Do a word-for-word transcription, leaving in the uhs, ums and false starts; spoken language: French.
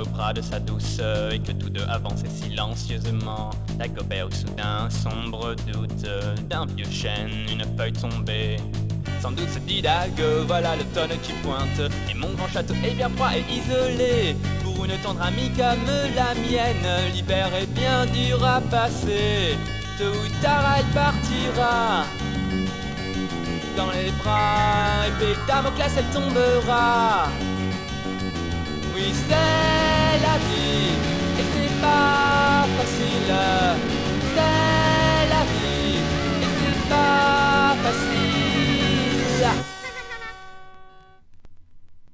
au bras de sa douce et que tous deux avançaient silencieusement. Dagobert eut soudain un sombre doute d'un vieux chêne, une feuille tombée. Sans doute se dit Dago, voilà l'automne qui pointe, et mon grand château est bien froid et isolé. Pour une tendre amie comme la mienne, l'hiver est bien dur à passer. Tôt ou tard elle partira dans les bras épais de Damoclès, elle tombera. Oui, c'est la vie.